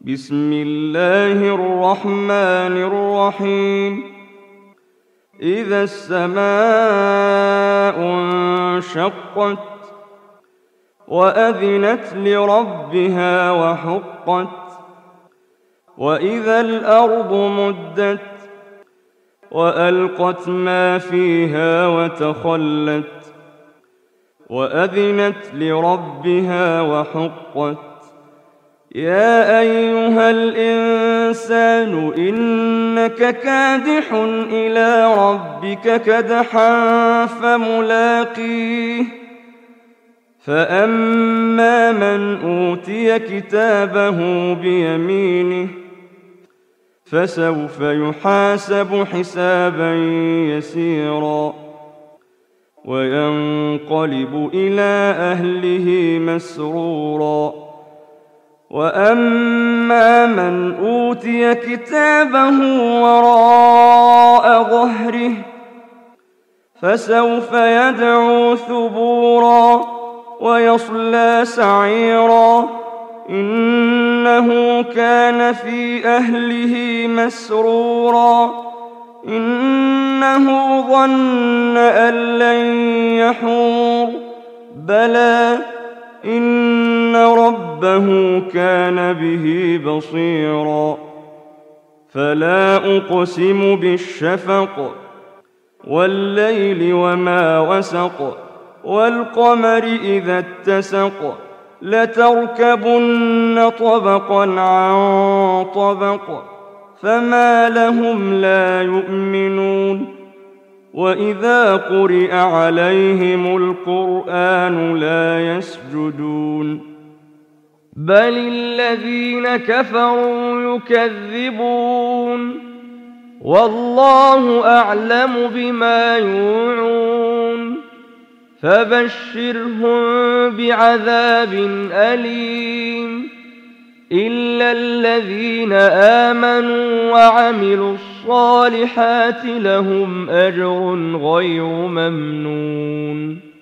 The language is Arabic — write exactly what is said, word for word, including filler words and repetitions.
بسم الله الرحمن الرحيم إذا السماء انشقت وأذنت لربها وحقت وإذا الأرض مدت وألقت ما فيها وتخلت وأذنت لربها وحقت يا أيها الإنسان إنك كادح إلى ربك كدحا فملاقيه فأما من أوتي كتابه بيمينه فسوف يحاسب حسابا يسيرا وينقلب إلى أهله مسرورا وأما من أوتي كتابه وراء ظهره فسوف يدعو ثبورا ويصلى سعيرا إنه كان في أهله مسرورا إنه ظن أن لن يحور بلى إن ربه كان به بصيرا فلا أقسم بالشفق والليل وما وسق والقمر إذا اتسق لتركبن طبقا عن طبق فما لهم لا يؤمنون وإذا قرئ عليهم القرآن لا يسجدون بل الذين كفروا يكذبون والله أعلم بما يوعون فبشرهم بعذاب أليم إلا الذين آمنوا وعملوا الصالحات لهم أجر غير ممنون